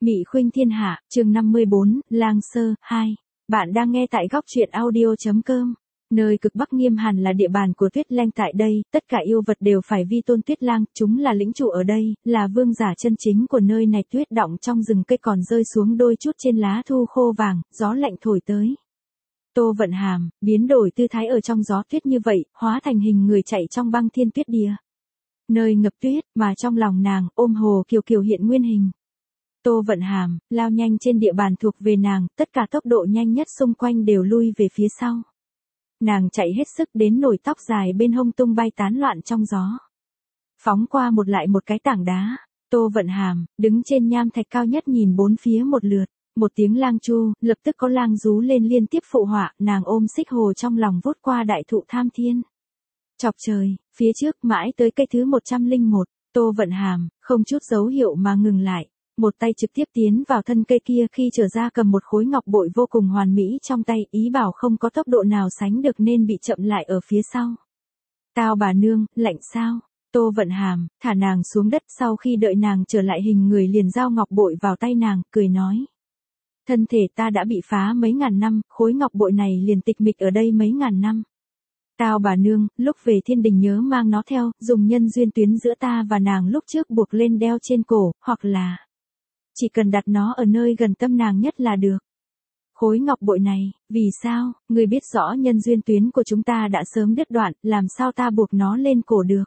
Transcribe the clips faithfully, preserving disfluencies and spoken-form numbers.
Mị Khuynh Thiên Hạ, chương năm mươi bốn, Lang Sơ, hai. Bạn đang nghe tại góc truyện audio.com. Nơi cực Bắc nghiêm hàn là địa bàn của Tuyết Lang tại đây, tất cả yêu vật đều phải vi tôn Tuyết Lang, chúng là lĩnh chủ ở đây, là vương giả chân chính của nơi này. Tuyết đọng trong rừng cây còn rơi xuống đôi chút trên lá thu khô vàng, gió lạnh thổi tới. Tô Vận Hàm, biến đổi tư thái ở trong gió tuyết như vậy, hóa thành hình người chạy trong băng thiên tuyết địa. Nơi ngập tuyết, mà trong lòng nàng, ôm Hồ Kiều Kiều hiện nguyên hình. Tô Vận Hàm, lao nhanh trên địa bàn thuộc về nàng, tất cả tốc độ nhanh nhất xung quanh đều lui về phía sau. Nàng chạy hết sức đến nổi tóc dài bên hông tung bay tán loạn trong gió. Phóng qua một lại một cái tảng đá, Tô Vận Hàm, đứng trên nham thạch cao nhất nhìn bốn phía một lượt, một tiếng lang chu, lập tức có lang rú lên liên tiếp phụ họa, nàng ôm xích hồ trong lòng vút qua đại thụ tham thiên. Chọc trời, phía trước mãi tới cây thứ một trăm lẻ một, Tô Vận Hàm, không chút dấu hiệu mà ngừng lại. Một tay trực tiếp tiến vào thân cây kia, khi trở ra cầm một khối ngọc bội vô cùng hoàn mỹ trong tay, ý bảo không có tốc độ nào sánh được nên bị chậm lại ở phía sau. Tao bà nương, lạnh sao? Tô Vận Hàm, thả nàng xuống đất, sau khi đợi nàng trở lại hình người liền giao ngọc bội vào tay nàng, cười nói. Thân thể ta đã bị phá mấy ngàn năm, khối ngọc bội này liền tịch mịch ở đây mấy ngàn năm. Tao bà nương, lúc về thiên đình nhớ mang nó theo, dùng nhân duyên tuyến giữa ta và nàng lúc trước buộc lên đeo trên cổ, hoặc là chỉ cần đặt nó ở nơi gần tâm nàng nhất là được. Khối ngọc bội này, vì sao, ngươi biết rõ nhân duyên tuyến của chúng ta đã sớm đứt đoạn, làm sao ta buộc nó lên cổ được.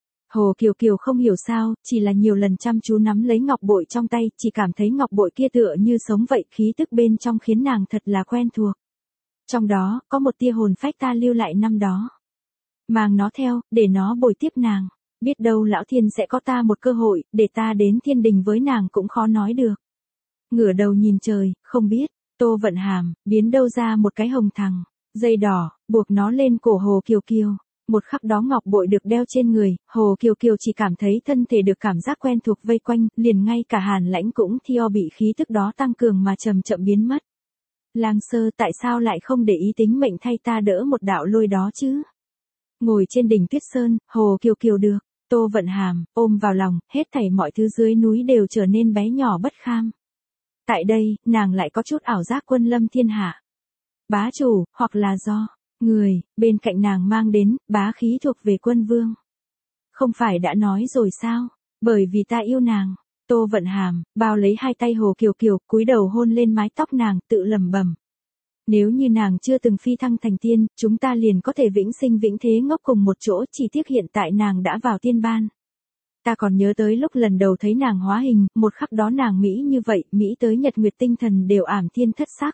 Hồ Kiều Kiều không hiểu sao, chỉ là nhiều lần chăm chú nắm lấy ngọc bội trong tay, chỉ cảm thấy ngọc bội kia tựa như sống vậy, khí tức bên trong khiến nàng thật là quen thuộc. Trong đó, có một tia hồn phách ta lưu lại năm đó. Mang nó theo, để nó bồi tiếp nàng. Biết đâu lão thiên sẽ có ta một cơ hội, để ta đến thiên đình với nàng cũng khó nói được. Ngửa đầu nhìn trời, không biết, Tô Vận Hàm, biến đâu ra một cái hồng thằng, dây đỏ, buộc nó lên cổ Hồ Kiều Kiều. Một khắc đó ngọc bội được đeo trên người, Hồ Kiều Kiều chỉ cảm thấy thân thể được cảm giác quen thuộc vây quanh, liền ngay cả Hàn Lãnh cũng theo bị khí tức đó tăng cường mà chậm chậm biến mất. Lang Sơ, tại sao lại không để ý tính mệnh thay ta đỡ một đạo lôi đó chứ? Ngồi trên đỉnh Tuyết Sơn, Hồ Kiều Kiều được. Tô Vận Hàm, ôm vào lòng, hết thảy mọi thứ dưới núi đều trở nên bé nhỏ bất kham. Tại đây, nàng lại có chút ảo giác quân lâm thiên hạ. Bá chủ, hoặc là do người bên cạnh nàng mang đến, bá khí thuộc về quân vương. Không phải đã nói rồi sao, bởi vì ta yêu nàng. Tô Vận Hàm, bao lấy hai tay Hồ Kiều Kiều, cúi đầu hôn lên mái tóc nàng, tự lẩm bẩm. Nếu như nàng chưa từng phi thăng thành tiên, chúng ta liền có thể vĩnh sinh vĩnh thế ngốc cùng một chỗ, chỉ tiếc hiện tại nàng đã vào tiên ban. Ta còn nhớ tới lúc lần đầu thấy nàng hóa hình, một khắc đó nàng mỹ như vậy, mỹ tới nhật nguyệt tinh thần đều ảm thiên thất sắc.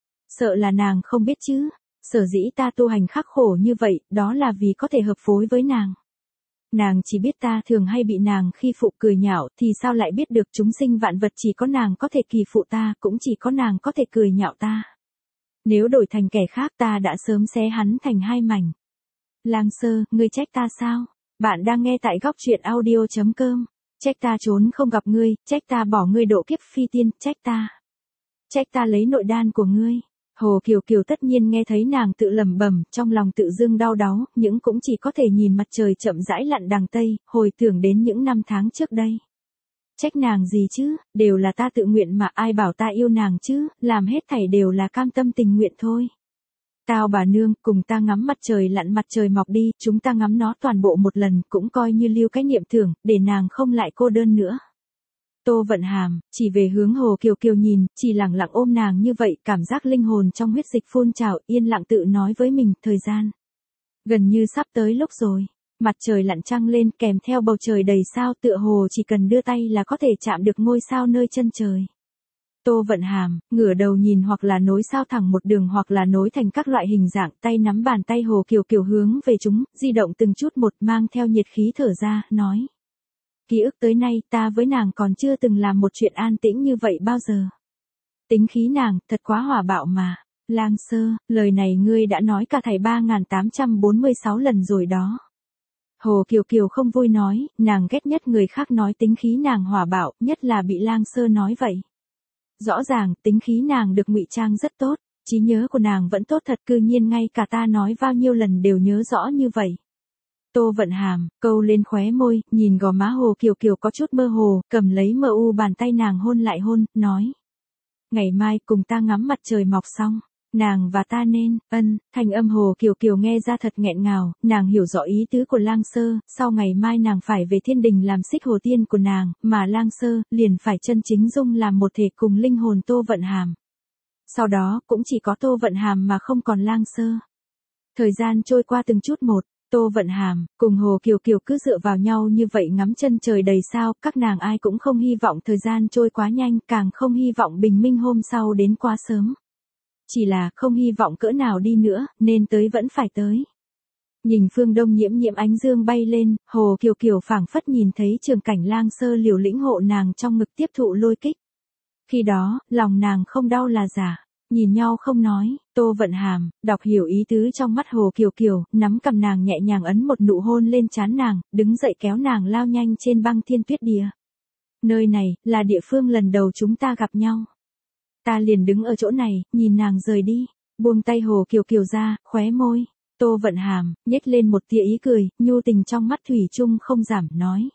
Sợ là nàng không biết chứ, sở dĩ ta tu hành khắc khổ như vậy, đó là vì có thể hợp phối với nàng. Nàng chỉ biết ta thường hay bị nàng khi phụ cười nhạo, thì sao lại biết được chúng sinh vạn vật chỉ có nàng có thể kỳ phụ ta, cũng chỉ có nàng có thể cười nhạo ta. Nếu đổi thành kẻ khác ta đã sớm xé hắn thành hai mảnh. Lang Sơ, ngươi trách ta sao? Bạn đang nghe tại góc truyện audio.com. Trách ta trốn không gặp ngươi, trách ta bỏ ngươi độ kiếp phi tiên, trách ta. Trách ta lấy nội đan của ngươi. Hồ Kiều Kiều tất nhiên nghe thấy nàng tự lẩm bẩm, trong lòng tự dưng đau đáu, nhưng cũng chỉ có thể nhìn mặt trời chậm rãi lặn đằng tây, hồi tưởng đến những năm tháng trước đây. Trách nàng gì chứ, đều là ta tự nguyện mà, ai bảo ta yêu nàng chứ, làm hết thảy đều là cam tâm tình nguyện thôi. Tao bà nương, cùng ta ngắm mặt trời lặn mặt trời mọc đi, chúng ta ngắm nó toàn bộ một lần, cũng coi như lưu cái niệm thưởng, để nàng không lại cô đơn nữa. Tô Vận Hàm, chỉ về hướng Hồ Kiều Kiều nhìn, chỉ lặng lặng ôm nàng như vậy, cảm giác linh hồn trong huyết dịch phun trào, yên lặng tự nói với mình, thời gian gần như sắp tới lúc rồi. Mặt trời lặn trăng lên, kèm theo bầu trời đầy sao, tựa hồ chỉ cần đưa tay là có thể chạm được ngôi sao nơi chân trời. Tô Vận Hàm, ngửa đầu nhìn, hoặc là nối sao thẳng một đường, hoặc là nối thành các loại hình dạng, tay nắm bàn tay Hồ Kiều Kiều hướng về chúng, di động từng chút một, mang theo nhiệt khí thở ra, nói. Ký ức tới nay, ta với nàng còn chưa từng làm một chuyện an tĩnh như vậy bao giờ. Tính khí nàng, thật quá hỏa bạo mà. Lang Sơ, lời này ngươi đã nói cả thảy ba nghìn tám trăm bốn mươi sáu lần rồi đó. Hồ Kiều Kiều không vui nói, nàng ghét nhất người khác nói tính khí nàng hỏa bạo, nhất là bị Lang Sơ nói vậy. Rõ ràng, tính khí nàng được ngụy trang rất tốt, trí nhớ của nàng vẫn tốt thật, cư nhiên ngay cả ta nói bao nhiêu lần đều nhớ rõ như vậy. Tô Vận Hàm, câu lên khóe môi, nhìn gò má Hồ Kiều Kiều có chút mơ hồ, cầm lấy mờ u bàn tay nàng hôn lại hôn, nói. Ngày mai cùng ta ngắm mặt trời mọc xong, nàng và ta nên, ân, thanh âm Hồ Kiều Kiều nghe ra thật nghẹn ngào, nàng hiểu rõ ý tứ của Lang Sơ, sau ngày mai nàng phải về thiên đình làm xích hồ tiên của nàng, mà Lang Sơ, liền phải chân chính dung làm một thể cùng linh hồn Tô Vận Hàm. Sau đó, cũng chỉ có Tô Vận Hàm mà không còn Lang Sơ. Thời gian trôi qua từng chút một, Tô Vận Hàm, cùng Hồ Kiều Kiều cứ dựa vào nhau như vậy ngắm chân trời đầy sao, các nàng ai cũng không hy vọng thời gian trôi quá nhanh, càng không hy vọng bình minh hôm sau đến quá sớm. Chỉ là không hy vọng cỡ nào đi nữa, nên tới vẫn phải tới. Nhìn phương đông nhiễm nhiễm ánh dương bay lên, Hồ Kiều Kiều phảng phất nhìn thấy trường cảnh Lang Sơ liều lĩnh hộ nàng trong ngực tiếp thụ lôi kích. Khi đó, lòng nàng không đau là giả. Nhìn nhau không nói, Tô Vận Hàm, đọc hiểu ý tứ trong mắt Hồ Kiều Kiều, nắm cầm nàng nhẹ nhàng ấn một nụ hôn lên trán nàng, đứng dậy kéo nàng lao nhanh trên băng thiên tuyết địa. Nơi này, là địa phương lần đầu chúng ta gặp nhau. Ta liền đứng ở chỗ này, nhìn nàng rời đi, buông tay Hồ Kiều Kiều ra, khóe môi. Tô Vận Hàm, nhếch lên một tia ý cười, nhu tình trong mắt thủy chung không giảm, nói.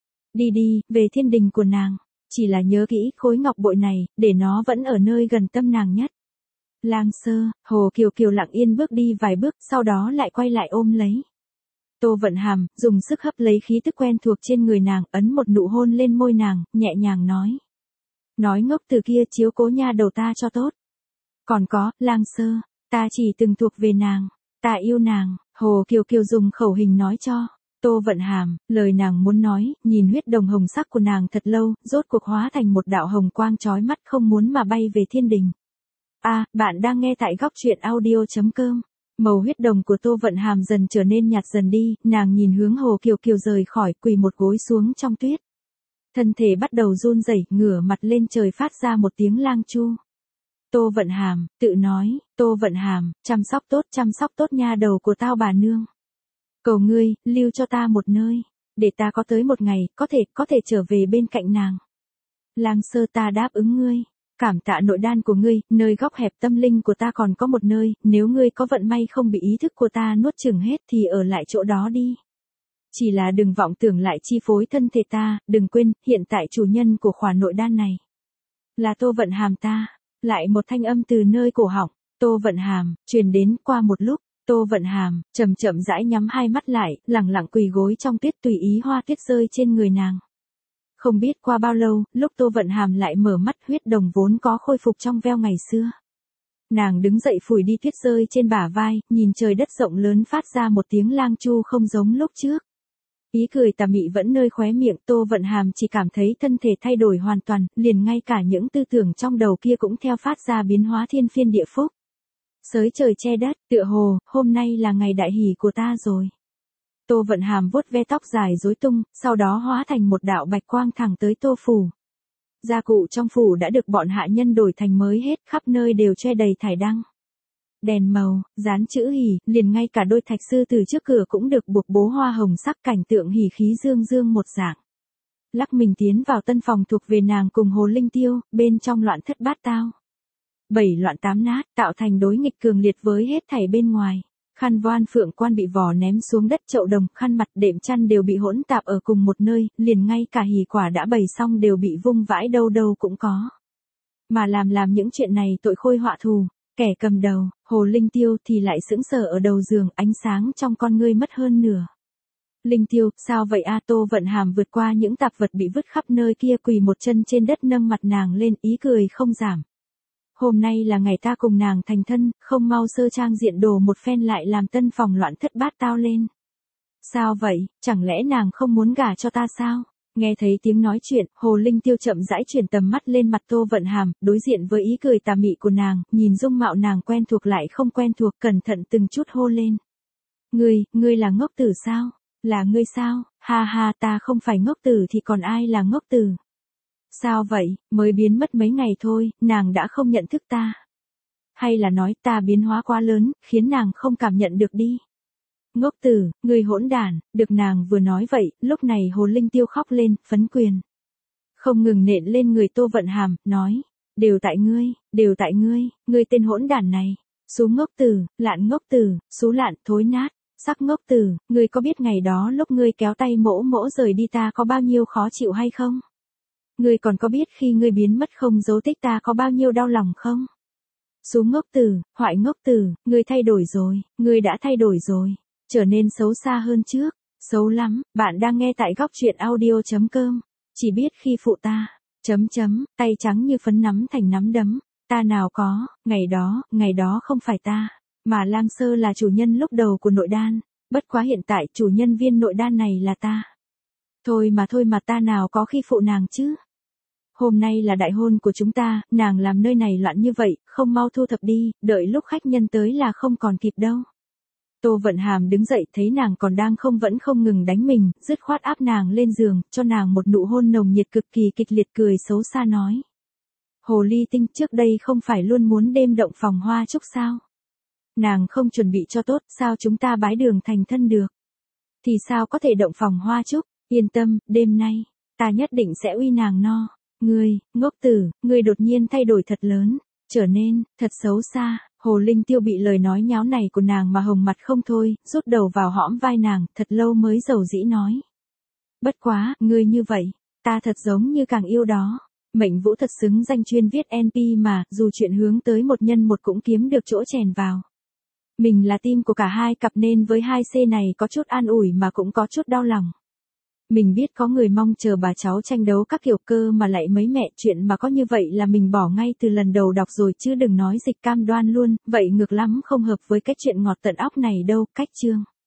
Đi đi, về thiên đình của nàng, chỉ là nhớ kỹ khối ngọc bội này, để nó vẫn ở nơi gần tâm nàng nhất. Lang Sơ, Hồ Kiều Kiều lặng yên bước đi vài bước, sau đó lại quay lại ôm lấy. Tô Vận Hàm, dùng sức hấp lấy khí tức quen thuộc trên người nàng, ấn một nụ hôn lên môi nàng, nhẹ nhàng nói. Nói ngốc từ kia chiếu cố nha đầu ta cho tốt. Còn có, Lang Sơ, ta chỉ từng thuộc về nàng, ta yêu nàng, Hồ Kiều Kiều dùng khẩu hình nói cho. Tô Vận Hàm, lời nàng muốn nói, nhìn huyết đồng hồng sắc của nàng thật lâu, rốt cuộc hóa thành một đạo hồng quang chói mắt không muốn mà bay về thiên đình. A, à, bạn đang nghe tại góc truyện audio chấm com. Màu huyết đồng của Tô Vận Hàm dần trở nên nhạt dần đi, nàng nhìn hướng Hồ Kiều Kiều rời khỏi, quỳ một gối xuống trong tuyết. Thân thể bắt đầu run rẩy, ngửa mặt lên trời phát ra một tiếng lang chu. Tô Vận Hàm, tự nói, Tô Vận Hàm, chăm sóc tốt, chăm sóc tốt nha đầu của tao bà nương. Cầu ngươi, lưu cho ta một nơi, để ta có tới một ngày, có thể, có thể trở về bên cạnh nàng. Lang Sơ ta đáp ứng ngươi. Cảm tạ nội đan của ngươi, nơi góc hẹp tâm linh của ta còn có một nơi, nếu ngươi có vận may không bị ý thức của ta nuốt chửng hết thì ở lại chỗ đó đi. Chỉ là đừng vọng tưởng lại chi phối thân thể ta, đừng quên, hiện tại chủ nhân của khỏa nội đan này là Tô Vận Hàm ta. Lại một thanh âm từ nơi cổ họng, Tô Vận Hàm, truyền đến. Qua một lúc, Tô Vận Hàm, chậm chậm rãi nhắm hai mắt lại, lẳng lặng quỳ gối trong tuyết tùy ý hoa tuyết rơi trên người nàng. Không biết qua bao lâu, lúc Tô Vận Hàm lại mở mắt, huyết đồng vốn có khôi phục trong veo ngày xưa. Nàng đứng dậy phủi đi tuyết rơi trên bả vai, nhìn trời đất rộng lớn phát ra một tiếng lang chu không giống lúc trước. Ý cười tà mị vẫn nơi khóe miệng, Tô Vận Hàm chỉ cảm thấy thân thể thay đổi hoàn toàn, liền ngay cả những tư tưởng trong đầu kia cũng theo phát ra biến hóa thiên phiên địa phúc. Sới trời che đất, tựa hồ, hôm nay là ngày đại hỷ của ta rồi. Tô Vận Hàm vuốt ve tóc dài rối tung, sau đó hóa thành một đạo bạch quang thẳng tới Tô phủ. Gia cụ trong phủ đã được bọn hạ nhân đổi thành mới hết, khắp nơi đều che đầy thải đăng. Đèn màu, dán chữ hỉ, liền ngay cả đôi thạch sư từ trước cửa cũng được buộc bố hoa hồng sắc, cảnh tượng hỉ khí dương dương một dạng. Lắc mình tiến vào tân phòng thuộc về nàng cùng Hồ Linh Tiêu, bên trong loạn thất bát tao. Bảy loạn tám nát, tạo thành đối nghịch cường liệt với hết thảy bên ngoài. Khăn voan phượng quan bị vò ném xuống đất, chậu đồng, khăn mặt, đệm chăn đều bị hỗn tạp ở cùng một nơi, liền ngay cả hỉ quả đã bày xong đều bị vung vãi đâu đâu cũng có. Mà làm làm những chuyện này tội khôi họa thù, kẻ cầm đầu, Hồ Linh Tiêu thì lại sững sờ ở đầu giường, ánh sáng trong con ngươi mất hơn nửa. Linh Tiêu, sao vậy a? Tô Vận Hàm vượt qua những tạp vật bị vứt khắp nơi kia, quỳ một chân trên đất, nâng mặt nàng lên, ý cười không giảm. Hôm nay là ngày ta cùng nàng thành thân, không mau sơ trang diện đồ một phen lại làm tân phòng loạn thất bát tao lên. Sao vậy, chẳng lẽ nàng không muốn gả cho ta sao? Nghe thấy tiếng nói chuyện, Hồ Linh Tiêu chậm rãi chuyển tầm mắt lên mặt Tô Vận Hàm, đối diện với ý cười tà mị của nàng, nhìn dung mạo nàng quen thuộc lại không quen thuộc, cẩn thận từng chút hô lên. Ngươi, ngươi là ngốc tử sao? Là ngươi sao? Ha ha, ta không phải ngốc tử thì còn ai là ngốc tử? Sao vậy, mới biến mất mấy ngày thôi, nàng đã không nhận thức ta. Hay là nói ta biến hóa quá lớn, khiến nàng không cảm nhận được đi. Ngốc tử, người hỗn đản, được nàng vừa nói vậy, lúc này Hồ Linh Tiêu khóc lên, phấn quyền. Không ngừng nện lên người Tô Vận Hàm, nói, đều tại ngươi, đều tại ngươi, ngươi tên hỗn đản này, xú ngốc tử, lạn ngốc tử, xú lạn, thối nát, Sắc ngốc tử, ngươi có biết ngày đó lúc ngươi kéo tay mỗ mỗ rời đi ta có bao nhiêu khó chịu hay không? Ngươi còn có biết khi ngươi biến mất không dấu tích ta có bao nhiêu đau lòng không? Xú ngốc tử, hoại ngốc tử, ngươi thay đổi rồi, ngươi đã thay đổi rồi, trở nên xấu xa hơn trước, xấu lắm, bạn đang nghe tại góc truyện audio.com, chỉ biết khi phụ ta, chấm chấm, tay trắng như phấn nắm thành nắm đấm, ta nào có, ngày đó, ngày đó không phải ta, mà Lang Sơ là chủ nhân lúc đầu của nội đan, bất quá hiện tại chủ nhân viên nội đan này là ta. Thôi mà thôi mà ta nào có khi phụ nàng chứ. Hôm nay là đại hôn của chúng ta, nàng làm nơi này loạn như vậy, không mau thu thập đi, đợi lúc khách nhân tới là không còn kịp đâu. Tô Vận Hàm đứng dậy thấy nàng còn đang không vẫn không ngừng đánh mình, dứt khoát áp nàng lên giường, cho nàng một nụ hôn nồng nhiệt cực kỳ kịch liệt cười xấu xa nói. Hồ ly tinh trước đây không phải luôn muốn đêm động phòng hoa chúc sao? Nàng không chuẩn bị cho tốt, sao chúng ta bái đường thành thân được? Thì sao có thể động phòng hoa chúc, yên tâm, đêm nay, ta nhất định sẽ uy nàng no. Ngươi, ngốc tử, ngươi đột nhiên thay đổi thật lớn, trở nên, thật xấu xa, Hồ Linh Tiêu bị lời nói nháo này của nàng mà hồng mặt không thôi, rút đầu vào hõm vai nàng, thật lâu mới dầu dĩ nói. Bất quá, ngươi như vậy, ta thật giống như càng yêu đó. Mệnh Vũ thật xứng danh chuyên viết en pê mà, dù chuyện hướng tới một nhân một cũng kiếm được chỗ chèn vào. Mình là team của cả hai cặp nên với hai C này có chút an ủi mà cũng có chút đau lòng. Mình biết có người mong chờ bà cháu tranh đấu các kiểu cơ mà lại mấy mẹ chuyện mà có như vậy là mình bỏ ngay từ lần đầu đọc rồi chứ đừng nói dịch cam đoan luôn, vậy ngược lắm không hợp với cái chuyện ngọt tận óc này đâu, cách chương.